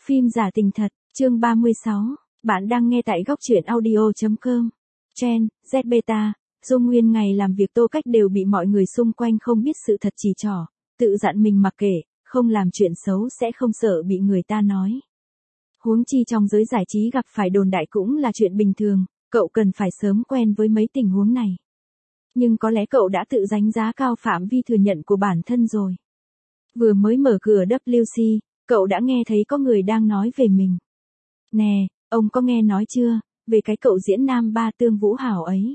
Phim giả tình thật, chương 36, bạn đang nghe tại góc truyện audio.com. Gen, Z Beta, Dung Nguyên ngày làm việc Tô Cách đều bị mọi người xung quanh không biết sự thật chỉ trỏ, tự dặn mình mặc kệ, không làm chuyện xấu sẽ không sợ bị người ta nói. Huống chi trong giới giải trí gặp phải đồn đại cũng là chuyện bình thường, cậu cần phải sớm quen với mấy tình huống này. Nhưng có lẽ cậu đã tự đánh giá cao phạm vi thừa nhận của bản thân rồi. Vừa mới mở cửa WC, cậu đã nghe thấy có người đang nói về mình. Nè, ông có nghe nói chưa, về cái cậu diễn nam ba Tương Vũ Hảo ấy.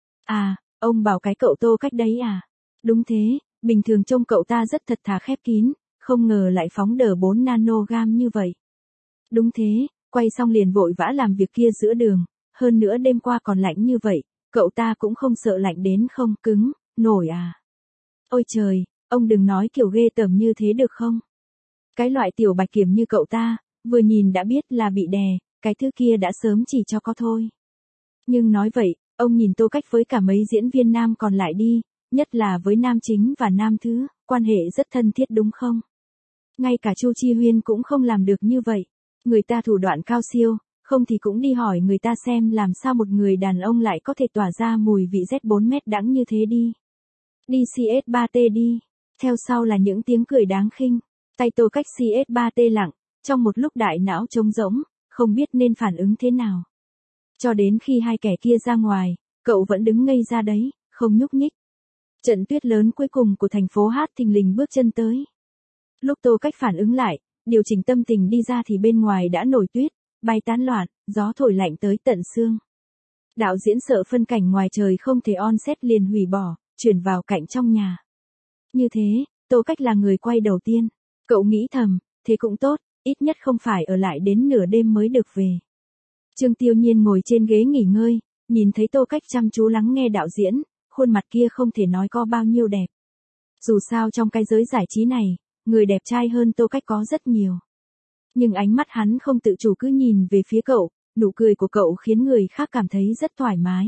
À, ông bảo cái cậu Tô Cách đấy à? Đúng thế, bình thường trông cậu ta rất thật thà khép kín, không ngờ lại phóng đờ 4 nanogam như vậy. Đúng thế, quay xong liền vội vã làm việc kia giữa đường, hơn nữa đêm qua còn lạnh như vậy, cậu ta cũng không sợ lạnh đến không cứng, nổi à. Ôi trời, ông đừng nói kiểu ghê tởm như thế được không? Cái loại tiểu bạch kiểm như cậu ta, vừa nhìn đã biết là bị đè, cái thứ kia đã sớm chỉ cho có thôi. Nhưng nói vậy, ông nhìn Tô Cách với cả mấy diễn viên nam còn lại đi, nhất là với nam chính và nam thứ, quan hệ rất thân thiết đúng không? Ngay cả Chu Chi Huyên cũng không làm được như vậy. Người ta thủ đoạn cao siêu, không thì cũng đi hỏi người ta xem làm sao một người đàn ông lại có thể tỏa ra mùi vị Z4 mét đắng như thế đi. Đi CS3T đi. Theo sau là những tiếng cười đáng khinh. Tay Tô Cách CS3T lặng, trong một lúc đại não trống rỗng, không biết nên phản ứng thế nào. Cho đến khi hai kẻ kia ra ngoài, cậu vẫn đứng ngây ra đấy, không nhúc nhích. Trận tuyết lớn cuối cùng của thành phố Hát thình lình bước chân tới. Lúc Tô Cách phản ứng lại, điều chỉnh tâm tình đi ra thì bên ngoài đã nổi tuyết, bay tán loạn, gió thổi lạnh tới tận xương. Đạo diễn sợ phân cảnh ngoài trời không thể on set liền hủy bỏ, chuyển vào cảnh trong nhà. Như thế, Tô Cách là người quay đầu tiên. Cậu nghĩ thầm, thế cũng tốt, ít nhất không phải ở lại đến nửa đêm mới được về. Trương Tiêu Nhiên ngồi trên ghế nghỉ ngơi, nhìn thấy Tô Cách chăm chú lắng nghe đạo diễn, khuôn mặt kia không thể nói có bao nhiêu đẹp. Dù sao trong cái giới giải trí này, người đẹp trai hơn Tô Cách có rất nhiều. Nhưng ánh mắt hắn không tự chủ cứ nhìn về phía cậu, nụ cười của cậu khiến người khác cảm thấy rất thoải mái.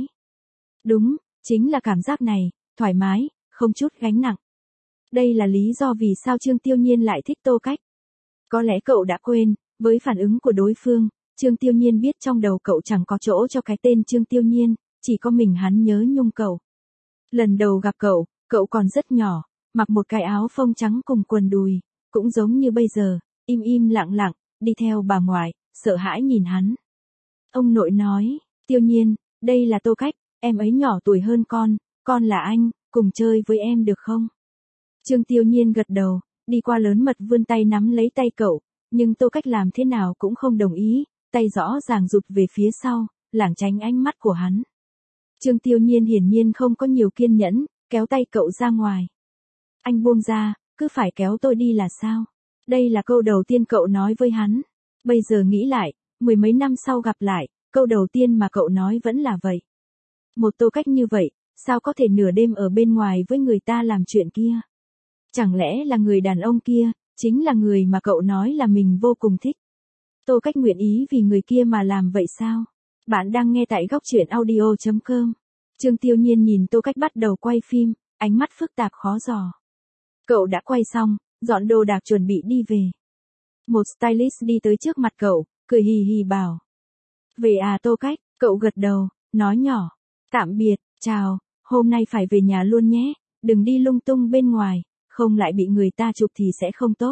Đúng, chính là cảm giác này, thoải mái, không chút gánh nặng. Đây là lý do vì sao Trương Tiêu Nhiên lại thích Tô Cách. Có lẽ cậu đã quên, với phản ứng của đối phương, Trương Tiêu Nhiên biết trong đầu cậu chẳng có chỗ cho cái tên Trương Tiêu Nhiên, chỉ có mình hắn nhớ nhung cậu. Lần đầu gặp cậu còn rất nhỏ, mặc một cái áo phông trắng cùng quần đùi, cũng giống như bây giờ, im im lặng lặng, đi theo bà ngoại, sợ hãi nhìn hắn. Ông nội nói, Tiêu Nhiên, đây là Tô Cách, em ấy nhỏ tuổi hơn con là anh, cùng chơi với em được không? Trương Tiêu Nhiên gật đầu, đi qua lớn mật vươn tay nắm lấy tay cậu, nhưng Tô Cách làm thế nào cũng không đồng ý, tay rõ ràng rụt về phía sau, lảng tránh ánh mắt của hắn. Trương Tiêu Nhiên hiển nhiên không có nhiều kiên nhẫn, kéo tay cậu ra ngoài. Anh buông ra, cứ phải kéo tôi đi là sao? Đây là câu đầu tiên cậu nói với hắn. Bây giờ nghĩ lại, mười mấy năm sau gặp lại, câu đầu tiên mà cậu nói vẫn là vậy. Một Tô Cách như vậy, sao có thể nửa đêm ở bên ngoài với người ta làm chuyện kia? Chẳng lẽ là người đàn ông kia, chính là người mà cậu nói là mình vô cùng thích? Tô Cách nguyện ý vì người kia mà làm vậy sao? Bạn đang nghe tại góc truyện audio.com. Trương Tiêu Nhiên nhìn Tô Cách bắt đầu quay phim, ánh mắt phức tạp khó dò. Cậu đã quay xong, dọn đồ đạc chuẩn bị đi về. Một stylist đi tới trước mặt cậu, cười hì hì bảo. Về à Tô Cách, cậu gật đầu, nói nhỏ. Tạm biệt, chào, hôm nay phải về nhà luôn nhé, đừng đi lung tung bên ngoài, không lại bị người ta chụp thì sẽ không tốt.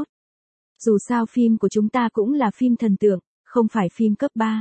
Dù sao phim của chúng ta cũng là phim thần tượng, không phải phim cấp 3.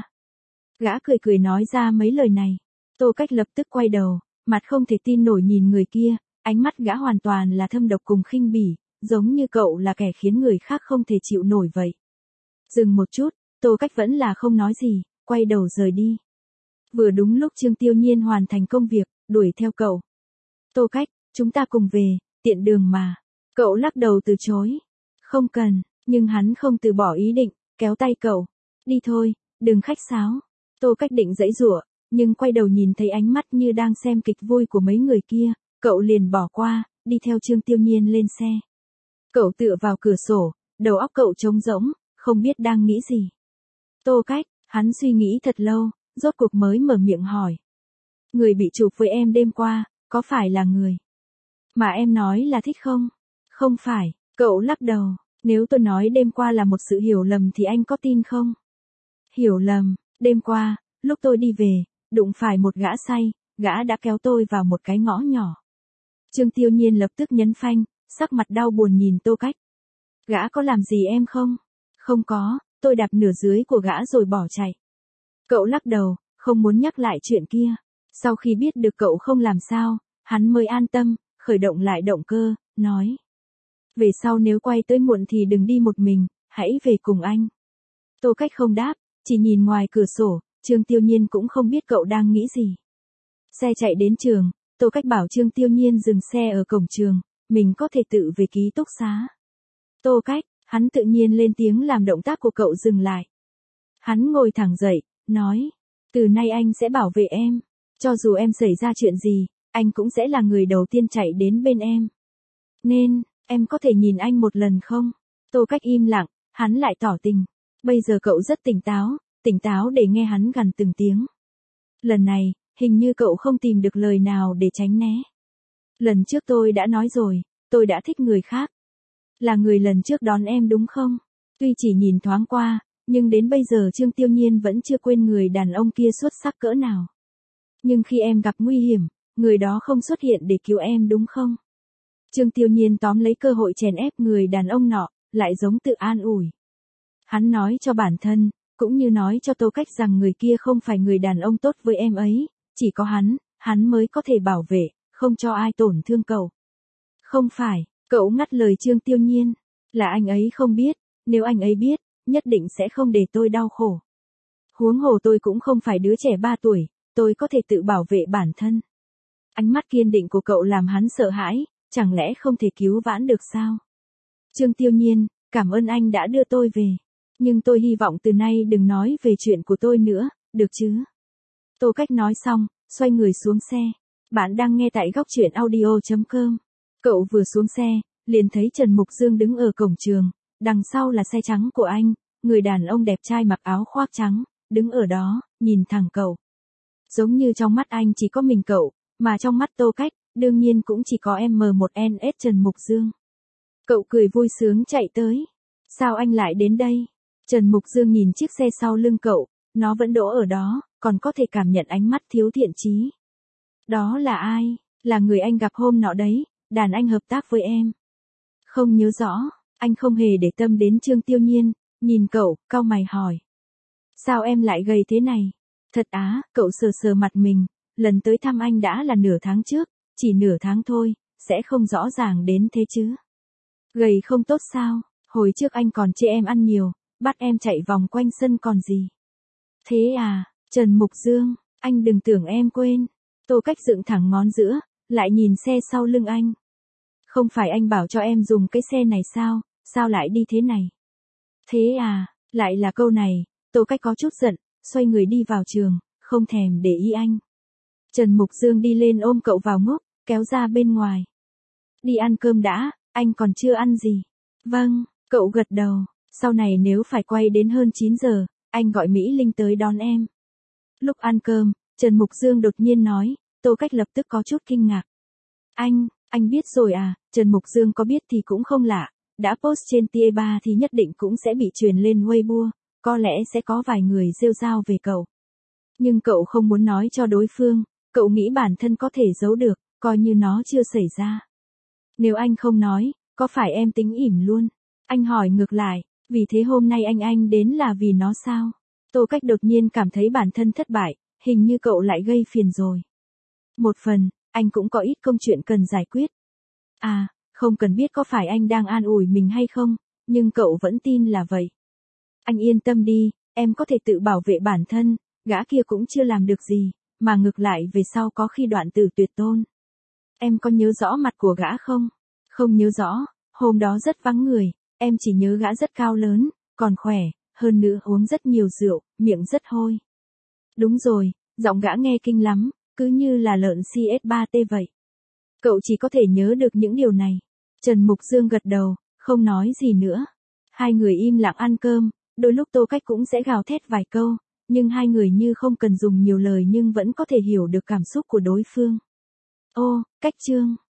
Gã cười cười nói ra mấy lời này. Tô Cách lập tức quay đầu, mặt không thể tin nổi nhìn người kia, ánh mắt gã hoàn toàn là thâm độc cùng khinh bỉ, giống như cậu là kẻ khiến người khác không thể chịu nổi vậy. Dừng một chút, Tô Cách vẫn là không nói gì, quay đầu rời đi. Vừa đúng lúc Trương Tiêu Nhiên hoàn thành công việc, đuổi theo cậu. Tô Cách, chúng ta cùng về, tiện đường mà. Cậu lắc đầu từ chối. Không cần, nhưng hắn không từ bỏ ý định, kéo tay cậu. Đi thôi, đừng khách sáo. Tô Cách định giãy giụa, nhưng quay đầu nhìn thấy ánh mắt như đang xem kịch vui của mấy người kia, cậu liền bỏ qua, đi theo Trương Tiêu Nhiên lên xe. Cậu tựa vào cửa sổ, đầu óc cậu trống rỗng, không biết đang nghĩ gì. Tô Cách, hắn suy nghĩ thật lâu, rốt cuộc mới mở miệng hỏi. Người bị chụp với em đêm qua, có phải là người mà em nói là thích không? Không phải, cậu lắc đầu. Nếu tôi nói đêm qua là một sự hiểu lầm thì anh có tin không? Hiểu lầm, đêm qua, lúc tôi đi về, đụng phải một gã say, gã đã kéo tôi vào một cái ngõ nhỏ. Trương Tiêu Nhiên lập tức nhấn phanh, sắc mặt đau buồn nhìn Tô Cách. Gã có làm gì em không? Không có, tôi đạp nửa dưới của gã rồi bỏ chạy. Cậu lắc đầu, không muốn nhắc lại chuyện kia. Sau khi biết được cậu không làm sao, hắn mới an tâm, khởi động lại động cơ, nói. Về sau nếu quay tới muộn thì đừng đi một mình, hãy về cùng anh. Tô Cách không đáp, chỉ nhìn ngoài cửa sổ, Trương Tiêu Nhiên cũng không biết cậu đang nghĩ gì. Xe chạy đến trường, Tô Cách bảo Trương Tiêu Nhiên dừng xe ở cổng trường, mình có thể tự về ký túc xá. Tô Cách, hắn tự nhiên lên tiếng làm động tác của cậu dừng lại. Hắn ngồi thẳng dậy, nói, từ nay anh sẽ bảo vệ em. Cho dù em xảy ra chuyện gì, anh cũng sẽ là người đầu tiên chạy đến bên em. Nên, em có thể nhìn anh một lần không? Tô Cách im lặng, hắn lại tỏ tình. Bây giờ cậu rất tỉnh táo để nghe hắn gằn từng tiếng. Lần này, hình như cậu không tìm được lời nào để tránh né. Lần trước tôi đã nói rồi, tôi đã thích người khác. Là người lần trước đón em đúng không? Tuy chỉ nhìn thoáng qua, nhưng đến bây giờ Trương Tiêu Nhiên vẫn chưa quên người đàn ông kia xuất sắc cỡ nào. Nhưng khi em gặp nguy hiểm, người đó không xuất hiện để cứu em đúng không? Trương Tiêu Nhiên tóm lấy cơ hội chèn ép người đàn ông nọ, lại giống tự an ủi. Hắn nói cho bản thân, cũng như nói cho Tô Cách rằng người kia không phải người đàn ông tốt với em ấy, chỉ có hắn mới có thể bảo vệ, không cho ai tổn thương cậu. Không phải, cậu ngắt lời Trương Tiêu Nhiên, là anh ấy không biết, nếu anh ấy biết, nhất định sẽ không để tôi đau khổ. Huống hồ tôi cũng không phải đứa trẻ 3 tuổi, tôi có thể tự bảo vệ bản thân. Ánh mắt kiên định của cậu làm hắn sợ hãi, chẳng lẽ không thể cứu vãn được sao? Trương Tiêu Nhiên, cảm ơn anh đã đưa tôi về. Nhưng tôi hy vọng từ nay đừng nói về chuyện của tôi nữa, được chứ? Tô Cách nói xong, xoay người xuống xe. Bạn đang nghe tại góc truyện audio.com. Cậu vừa xuống xe, liền thấy Trần Mục Dương đứng ở cổng trường, đằng sau là xe trắng của anh, người đàn ông đẹp trai mặc áo khoác trắng, đứng ở đó, nhìn thẳng cậu. Giống như trong mắt anh chỉ có mình cậu, mà trong mắt Tô Cách, đương nhiên cũng chỉ có M1NS Trần Mục Dương. Cậu cười vui sướng chạy tới. Sao anh lại đến đây? Trần Mục Dương nhìn chiếc xe sau lưng cậu, nó vẫn đỗ ở đó, còn có thể cảm nhận ánh mắt thiếu thiện chí. Đó là ai? Là người anh gặp hôm nọ đấy, đàn anh hợp tác với em. Không nhớ rõ, anh không hề để tâm đến Trương Tiêu Nhiên, nhìn cậu, cau mày hỏi. Sao em lại gầy thế này? Thật á, cậu sờ sờ mặt mình, lần tới thăm anh đã là nửa tháng trước, chỉ nửa tháng thôi, sẽ không rõ ràng đến thế chứ. Gầy không tốt sao, hồi trước anh còn chê em ăn nhiều, bắt em chạy vòng quanh sân còn gì. Thế à, Trần Mục Dương, anh đừng tưởng em quên. Tô Cách dựng thẳng ngón giữa, lại nhìn xe sau lưng anh. Không phải anh bảo cho em dùng cái xe này sao, sao lại đi thế này? Thế à, lại là câu này, Tô Cách có chút giận, xoay người đi vào trường, không thèm để ý anh. Trần Mục Dương đi lên ôm cậu vào ngốc, kéo ra bên ngoài. Đi ăn cơm đã, anh còn chưa ăn gì. Vâng, cậu gật đầu, sau này nếu phải quay đến hơn 9 giờ, anh gọi Mỹ Linh tới đón em. Lúc ăn cơm, Trần Mục Dương đột nhiên nói, Tô Cách lập tức có chút kinh ngạc. Anh biết rồi à, Trần Mục Dương có biết thì cũng không lạ, đã post trên Tie3 thì nhất định cũng sẽ bị truyền lên Weibo, có lẽ sẽ có vài người rêu rao về cậu. Nhưng cậu không muốn nói cho đối phương, cậu nghĩ bản thân có thể giấu được, coi như nó chưa xảy ra. Nếu anh không nói, có phải em tính ỉm luôn? Anh hỏi ngược lại, vì thế hôm nay anh đến là vì nó sao? Tô Cách đột nhiên cảm thấy bản thân thất bại, hình như cậu lại gây phiền rồi. Một phần, anh cũng có ít công chuyện cần giải quyết. À, không cần biết có phải anh đang an ủi mình hay không, nhưng cậu vẫn tin là vậy. Anh yên tâm đi, em có thể tự bảo vệ bản thân, gã kia cũng chưa làm được gì, mà ngược lại về sau có khi đoạn tử tuyệt tôn. Em có nhớ rõ mặt của gã không? Không nhớ rõ, hôm đó rất vắng người, em chỉ nhớ gã rất cao lớn, còn khỏe, hơn nữa uống rất nhiều rượu, miệng rất hôi. Đúng rồi, giọng gã nghe kinh lắm, cứ như là lợn CS3T vậy. Cậu chỉ có thể nhớ được những điều này. Trần Mục Dương gật đầu, không nói gì nữa. Hai người im lặng ăn cơm, đôi lúc Tô Cách cũng sẽ gào thét vài câu, nhưng hai người như không cần dùng nhiều lời nhưng vẫn có thể hiểu được cảm xúc của đối phương. Ô, Cách Trương.